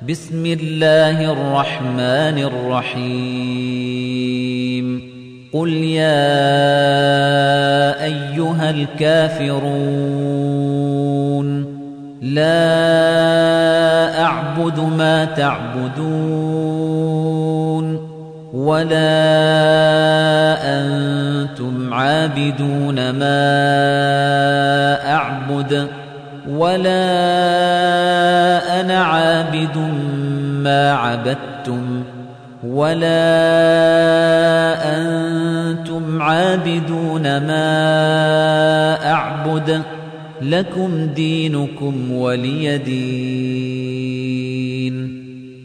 بسم الله الرحمن الرحيم قل يا أيها الكافرون لا أعبد ما تعبدون ولا أنتم عابدون ما أعبد ولا أنا عابد ما عبدتم ولا أنتم عابدون ما أعبد لكم دينكم ولي دين